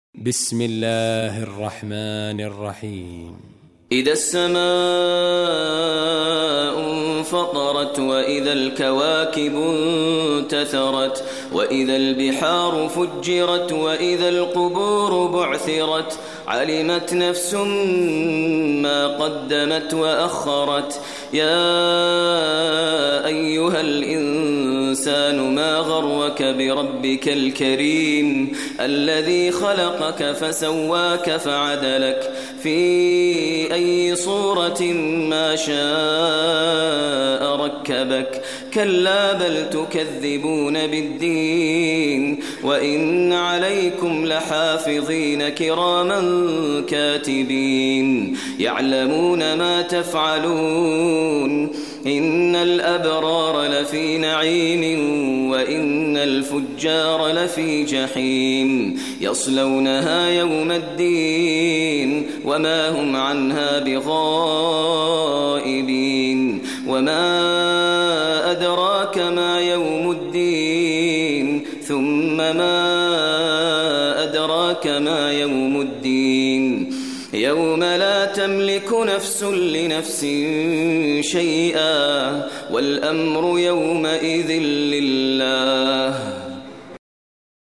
بسم الله الرحمن الرحيم. إذا السماء انفطرت وإذا الكواكب انتثرت وإذا البحار فجرت وإذا القبور بعثرت علمت نفس ما قدمت وأخرت. يا أيها الإنسان ما غرك بربك الكريم الذي خلقك فسواك فعدلك في أي صورة ما شاء ركبك. كلا بل تكذبون بالدين وإن عليكم لحافظين كراما كاتبين يعلمون ما تفعلون. إن الأبرار لفي نعيم وإن الفجار لفي جحيم يصلونها يوم الدين وما هم عنها بغائبين. وما أدراك ما يوم الدين ثم ما أدراك ما يوم الدين يوم لا تملك نفس لنفس شيئا والأمر يومئذ لله.